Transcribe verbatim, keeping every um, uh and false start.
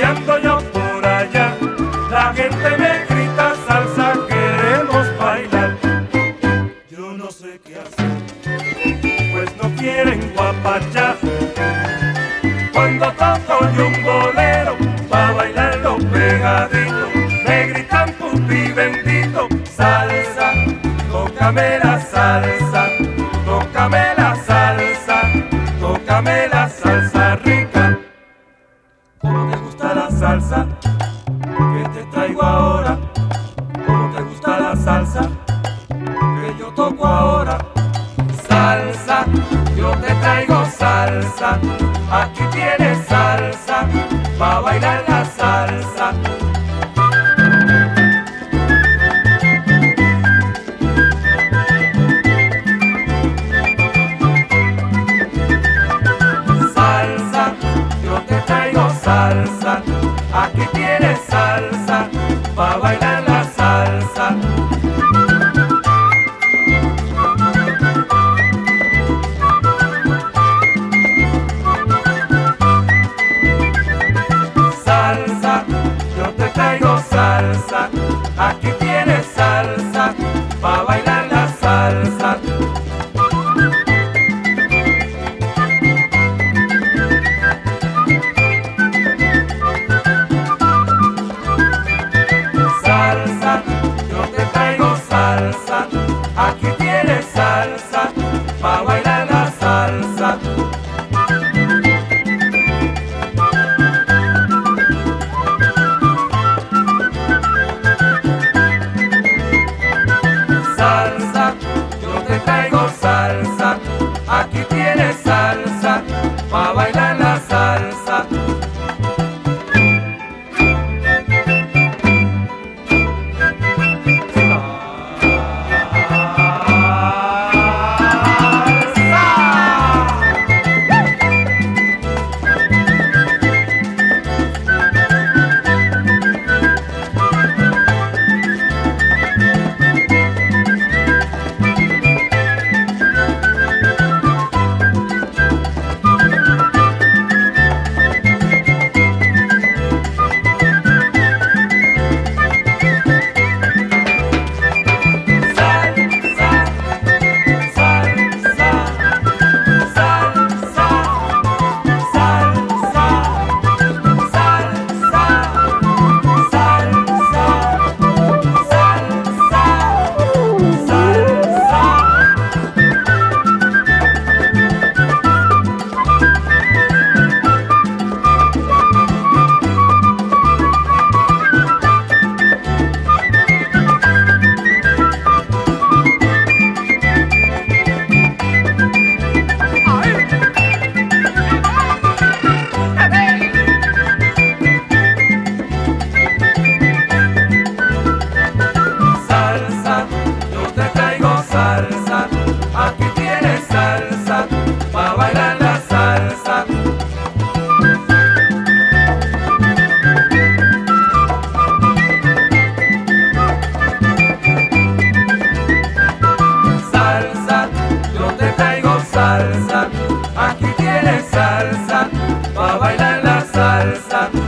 ando yo por allá, la gente me grita salsa, queremos bailar. Yo no sé qué hacer, pues no quieren guapachar. Cuando toco yo un bolero, pa' bailarlo pegadito, me gritan pupi bendito, salsa, tócame la salsa, tócame la salsa, tócame la salsa rica. ¿Cómo te gusta la salsa que te traigo ahora? ¿Cómo te gusta la salsa que yo toco ahora? Salsa, yo te traigo salsa, aquí tienes salsa, pa' bailar la salsa. Salsa, yo te traigo salsa, aquí tienes salsa, pa' bailar la salsa. Salsa, yo te traigo salsa, aquí tienes salsa, pa' bailar la salsa. Salsa, yo te traigo salsa, aquí tienes salsa, pa' bailar la salsa. Salsa, yo te traigo salsa, aquí tienes salsa, pa' bailar la salsa. Salsa, yo te traigo salsa, aquí tienes salsa, pa' bailar la salsa. Salsa, yo te traigo salsa, aquí tienes salsa, pa' bailar la salsa.